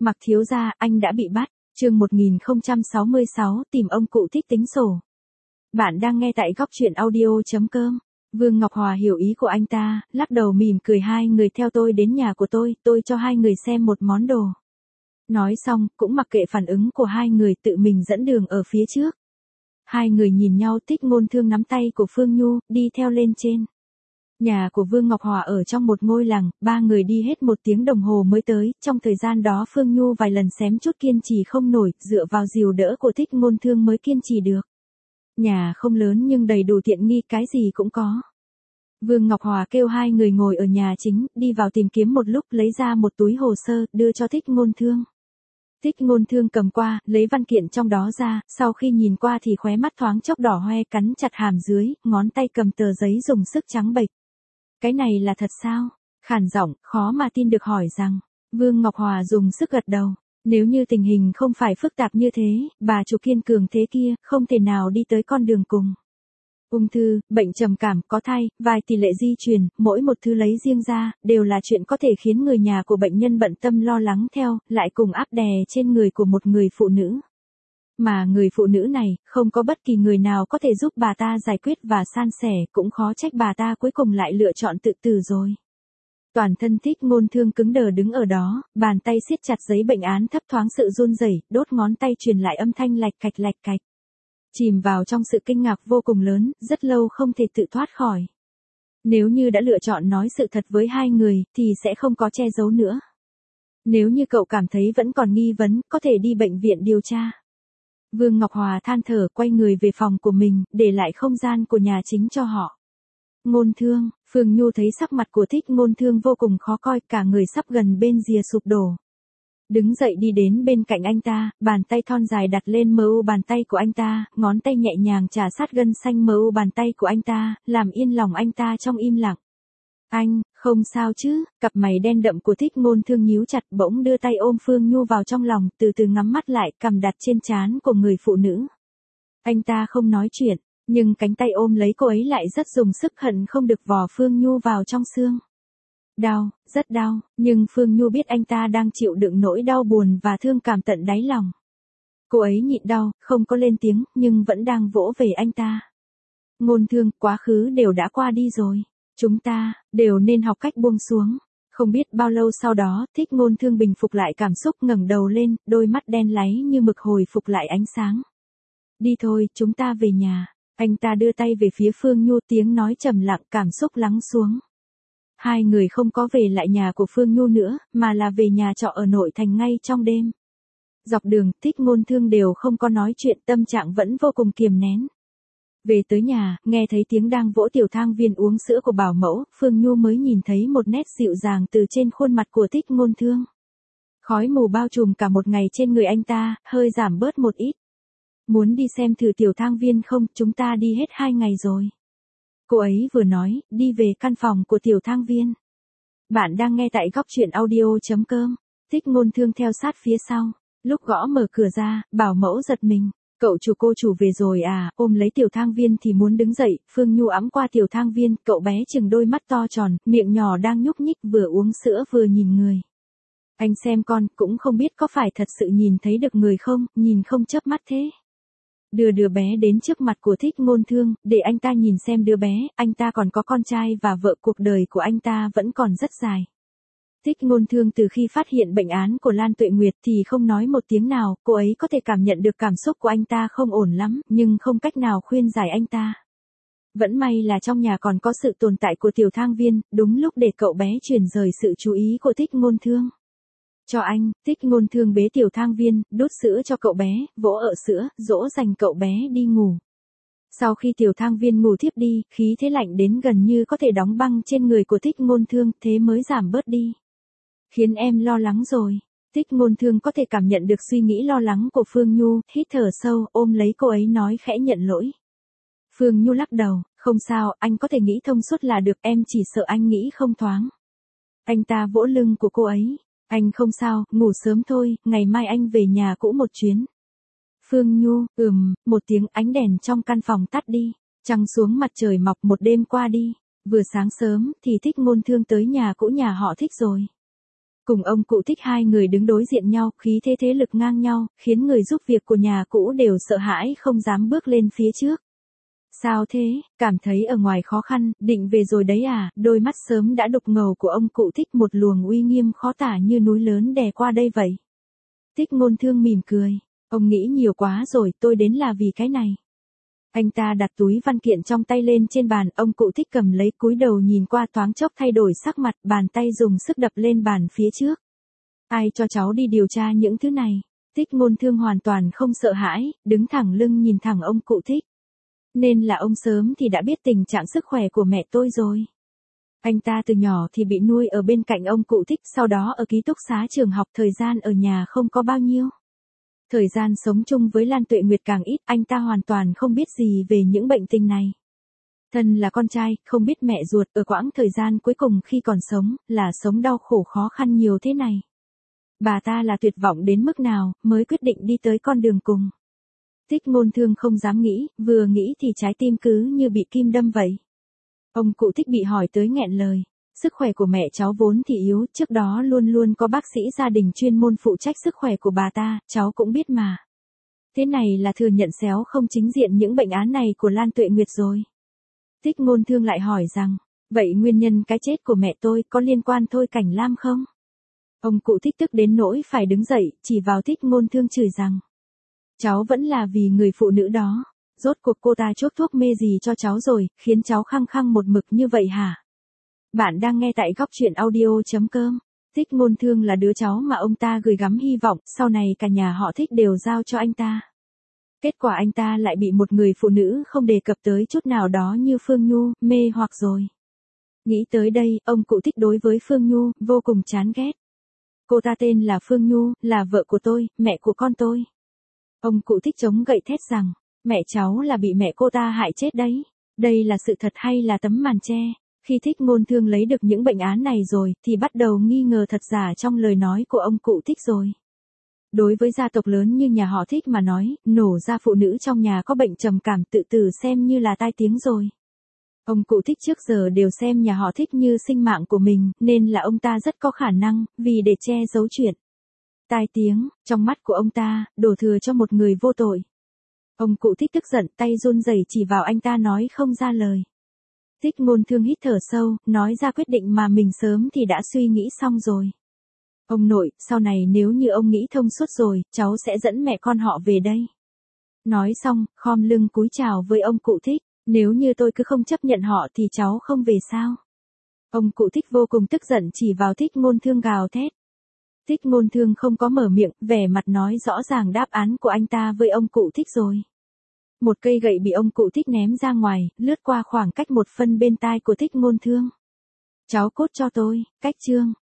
Mặc thiếu gia, anh đã bị bắt. Chương 1066, tìm ông cụ thích tính sổ. Bạn đang nghe tại góc truyện audio.com. Vương Ngọc Hòa hiểu ý của anh ta, lắc đầu mỉm cười, hai người theo tôi đến nhà của tôi cho hai người xem một món đồ. Nói xong, cũng mặc kệ phản ứng của hai người, tự mình dẫn đường ở phía trước. Hai người nhìn nhau, Thích Ngôn Thương nắm tay của Phương Nhu, đi theo lên trên. Nhà của Vương Ngọc Hòa ở trong một ngôi làng, ba người đi hết 1 tiếng đồng hồ mới tới, trong thời gian đó Phương Nhu vài lần xém chút kiên trì không nổi, dựa vào dìu đỡ của Thích Ngôn Thương mới kiên trì được. Nhà không lớn nhưng đầy đủ tiện nghi, cái gì cũng có. Vương Ngọc Hòa kêu hai người ngồi ở nhà chính, đi vào tìm kiếm một lúc, lấy ra một túi hồ sơ, đưa cho Thích Ngôn Thương. Thích Ngôn Thương cầm qua, lấy văn kiện trong đó ra, sau khi nhìn qua thì khóe mắt thoáng chốc đỏ hoe, cắn chặt hàm dưới, ngón tay cầm tờ giấy dùng sức trắng bệch. Cái này là thật sao? Khản giọng, khó mà tin được hỏi rằng. Vương Ngọc Hòa dùng sức gật đầu. Nếu như tình hình không phải phức tạp như thế, bà chủ kiên cường thế kia, không thể nào đi tới con đường cùng. Ung thư, bệnh trầm cảm, có thai, vài tỷ lệ di truyền, mỗi một thứ lấy riêng ra, đều là chuyện có thể khiến người nhà của bệnh nhân bận tâm lo lắng theo, lại cùng áp đè trên người của một người phụ nữ. Mà người phụ nữ này, không có bất kỳ người nào có thể giúp bà ta giải quyết và san sẻ, cũng khó trách bà ta cuối cùng lại lựa chọn tự tử rồi. Toàn thân Thích Ngôn Thương cứng đờ đứng ở đó, bàn tay siết chặt giấy bệnh án, thấp thoáng sự run rẩy, đốt ngón tay truyền lại âm thanh lạch cạch. Chìm vào trong sự kinh ngạc vô cùng lớn, rất lâu không thể tự thoát khỏi. Nếu như đã lựa chọn nói sự thật với hai người, thì sẽ không có che giấu nữa. Nếu như cậu cảm thấy vẫn còn nghi vấn, có thể đi bệnh viện điều tra. Vương Ngọc Hòa than thở, quay người về phòng của mình, để lại không gian của nhà chính cho họ. Ngôn Thương, Phương Nhu thấy sắc mặt của Thích Ngôn Thương vô cùng khó coi, cả người sắp gần bên rìa sụp đổ. Đứng dậy đi đến bên cạnh anh ta, bàn tay thon dài đặt lên mờ u bàn tay của anh ta, ngón tay nhẹ nhàng chà sát gân xanh mờ u bàn tay của anh ta, làm yên lòng anh ta trong im lặng. Anh, không sao chứ? Cặp mày đen đậm của Thích Ngôn Thương nhíu chặt, bỗng đưa tay ôm Phương Nhu vào trong lòng, từ từ ngắm mắt lại, cằm đặt trên trán của người phụ nữ. Anh ta không nói chuyện, nhưng cánh tay ôm lấy cô ấy lại rất dùng sức, hận không được vò Phương Nhu vào trong xương. Đau, rất đau, nhưng Phương Nhu biết anh ta đang chịu đựng nỗi đau buồn và thương cảm tận đáy lòng. Cô ấy nhịn đau, không có lên tiếng, nhưng vẫn đang vỗ về anh ta. Ngôn Thương, quá khứ đều đã qua đi rồi. Chúng ta, đều nên học cách buông xuống. Không biết bao lâu sau đó, Thích Ngôn Thương bình phục lại cảm xúc, ngẩng đầu lên, đôi mắt đen láy như mực hồi phục lại ánh sáng. Đi thôi, chúng ta về nhà. Anh ta đưa tay về phía Phương Nhu, tiếng nói trầm lặng, cảm xúc lắng xuống. Hai người không có về lại nhà của Phương Nhu nữa, mà là về nhà trọ ở nội thành ngay trong đêm. Dọc đường, Thích Ngôn Thương đều không có nói chuyện, tâm trạng vẫn vô cùng kiềm nén. Về tới nhà, nghe thấy tiếng đang vỗ tiểu thang viên uống sữa của bảo mẫu, Phương Nhu mới nhìn thấy một nét dịu dàng từ trên khuôn mặt của Thích Ngôn Thương. Khói mù bao trùm cả một ngày trên người anh ta, hơi giảm bớt một ít. Muốn đi xem thử tiểu thang viên không, chúng ta đi hết 2 ngày rồi. Cô ấy vừa nói, đi về căn phòng của tiểu thang viên. Bạn đang nghe tại góc truyện audio.com. Thích Ngôn Thương theo sát phía sau. Lúc gõ mở cửa ra, bảo mẫu giật mình. Cậu chủ, cô chủ về rồi à? Ôm lấy tiểu thang viên thì muốn đứng dậy, Phương Nhu ẵm qua tiểu thang viên, cậu bé chừng đôi mắt to tròn, miệng nhỏ đang nhúc nhích, vừa uống sữa vừa nhìn người. Anh xem con, cũng không biết có phải thật sự nhìn thấy được người không, nhìn không chớp mắt thế. Đưa đứa bé đến trước mặt của Thích Ngôn Thương, để anh ta nhìn xem đứa bé, anh ta còn có con trai và vợ, cuộc đời của anh ta vẫn còn rất dài. Thích Ngôn Thương từ khi phát hiện bệnh án của Lan Tuệ Nguyệt thì không nói một tiếng nào, cô ấy có thể cảm nhận được cảm xúc của anh ta không ổn lắm, nhưng không cách nào khuyên giải anh ta. Vẫn may là trong nhà còn có sự tồn tại của tiểu thang viên, đúng lúc để cậu bé chuyển rời sự chú ý của Thích Ngôn Thương. Cho anh, Thích Ngôn Thương bế tiểu thang viên, đút sữa cho cậu bé, vỗ ợ sữa, dỗ dành cậu bé đi ngủ. Sau khi tiểu thang viên ngủ thiếp đi, khí thế lạnh đến gần như có thể đóng băng trên người của Thích Ngôn Thương, thế mới giảm bớt đi. Khiến em lo lắng rồi. Thích Ngôn Thương có thể cảm nhận được suy nghĩ lo lắng của Phương Nhu, hít thở sâu, ôm lấy cô ấy nói khẽ nhận lỗi. Phương Nhu lắc đầu, không sao, anh có thể nghĩ thông suốt là được, em chỉ sợ anh nghĩ không thoáng. Anh ta vỗ lưng của cô ấy. Anh không sao, ngủ sớm thôi, ngày mai anh về nhà cũ một chuyến. Phương Nhu, một tiếng, ánh đèn trong căn phòng tắt đi. Trăng xuống, mặt trời mọc, một đêm qua đi. Vừa sáng sớm thì Thích Ngôn Thương tới nhà cũ nhà họ Thích rồi. Cùng ông cụ Thích hai người đứng đối diện nhau, khí thế thế lực ngang nhau, khiến người giúp việc của nhà cũ đều sợ hãi không dám bước lên phía trước. Sao thế, cảm thấy ở ngoài khó khăn, định về rồi đấy à, đôi mắt sớm đã đục ngầu của ông cụ Thích một luồng uy nghiêm khó tả như núi lớn đè qua đây vậy. Thích Ngôn Thương mỉm cười, ông nghĩ nhiều quá rồi, tôi đến là vì cái này. Anh ta đặt túi văn kiện trong tay lên trên bàn, ông cụ Thích cầm lấy cúi đầu nhìn qua thoáng chốc thay đổi sắc mặt, bàn tay dùng sức đập lên bàn phía trước. Ai cho cháu đi điều tra những thứ này? Thích Ngôn Thương hoàn toàn không sợ hãi, đứng thẳng lưng nhìn thẳng ông cụ Thích. Nên là ông sớm thì đã biết tình trạng sức khỏe của mẹ tôi rồi. Anh ta từ nhỏ thì bị nuôi ở bên cạnh ông cụ Thích, sau đó ở ký túc xá trường học, thời gian ở nhà không có bao nhiêu. Thời gian sống chung với Lan Tuệ Nguyệt càng ít, anh ta hoàn toàn không biết gì về những bệnh tình này. Thân là con trai, không biết mẹ ruột ở quãng thời gian cuối cùng khi còn sống, là sống đau khổ khó khăn nhiều thế này. Bà ta là tuyệt vọng đến mức nào, mới quyết định đi tới con đường cùng. Thích Ngôn Thương không dám nghĩ, vừa nghĩ thì trái tim cứ như bị kim đâm vậy. Ông cụ Thích bị hỏi tới nghẹn lời. Sức khỏe của mẹ cháu vốn thì yếu, trước đó luôn luôn có bác sĩ gia đình chuyên môn phụ trách sức khỏe của bà ta, cháu cũng biết mà. Thế này là thừa nhận xéo không chính diện những bệnh án này của Lan Tuệ Nguyệt rồi. Thích Ngôn Thương lại hỏi rằng, vậy nguyên nhân cái chết của mẹ tôi có liên quan Thôi Cảnh Lam không? Ông cụ Thích tức đến nỗi phải đứng dậy, chỉ vào Thích Ngôn Thương chửi rằng, cháu vẫn là vì người phụ nữ đó. Rốt cuộc cô ta chuốc thuốc mê gì cho cháu rồi, khiến cháu khăng khăng một mực như vậy hả? Bạn đang nghe tại góc truyện audio.com. Thích Ngôn Thương là đứa cháu mà ông ta gửi gắm hy vọng, sau này cả nhà họ Thích đều giao cho anh ta. Kết quả anh ta lại bị một người phụ nữ không đề cập tới chút nào đó như Phương Nhu, mê hoặc rồi. Nghĩ tới đây, ông cụ Thích đối với Phương Nhu, vô cùng chán ghét. Cô ta tên là Phương Nhu, là vợ của tôi, mẹ của con tôi. Ông cụ Thích chống gậy thét rằng, mẹ cháu là bị mẹ cô ta hại chết đấy. Đây là sự thật hay là tấm màn che? Khi Thích Ngôn Thương lấy được những bệnh án này rồi, thì bắt đầu nghi ngờ thật giả trong lời nói của ông cụ Thích rồi. Đối với gia tộc lớn như nhà họ Thích mà nói, nổ ra phụ nữ trong nhà có bệnh trầm cảm tự tử xem như là tai tiếng rồi. Ông cụ Thích trước giờ đều xem nhà họ Thích như sinh mạng của mình, nên là ông ta rất có khả năng, vì để che giấu chuyện. Tai tiếng, trong mắt của ông ta, đổ thừa cho một người vô tội. Ông cụ Thích tức giận, tay run rẩy chỉ vào anh ta nói không ra lời. Thích Ngôn Thương hít thở sâu, nói ra quyết định mà mình sớm thì đã suy nghĩ xong rồi. Ông nội, sau này nếu như ông nghĩ thông suốt rồi, cháu sẽ dẫn mẹ con họ về đây. Nói xong, khom lưng cúi chào với ông cụ Thích, nếu như tôi cứ không chấp nhận họ thì cháu không về sao? Ông cụ Thích vô cùng tức giận chỉ vào Thích Ngôn Thương gào thét. Thích Ngôn Thương không có mở miệng, vẻ mặt nói rõ ràng đáp án của anh ta với ông cụ Thích rồi. Một cây gậy bị ông cụ Thích ném ra ngoài, lướt qua khoảng cách 1 phân bên tai của Thích Ngôn Thương. Cháu cốt cho tôi, cách chương.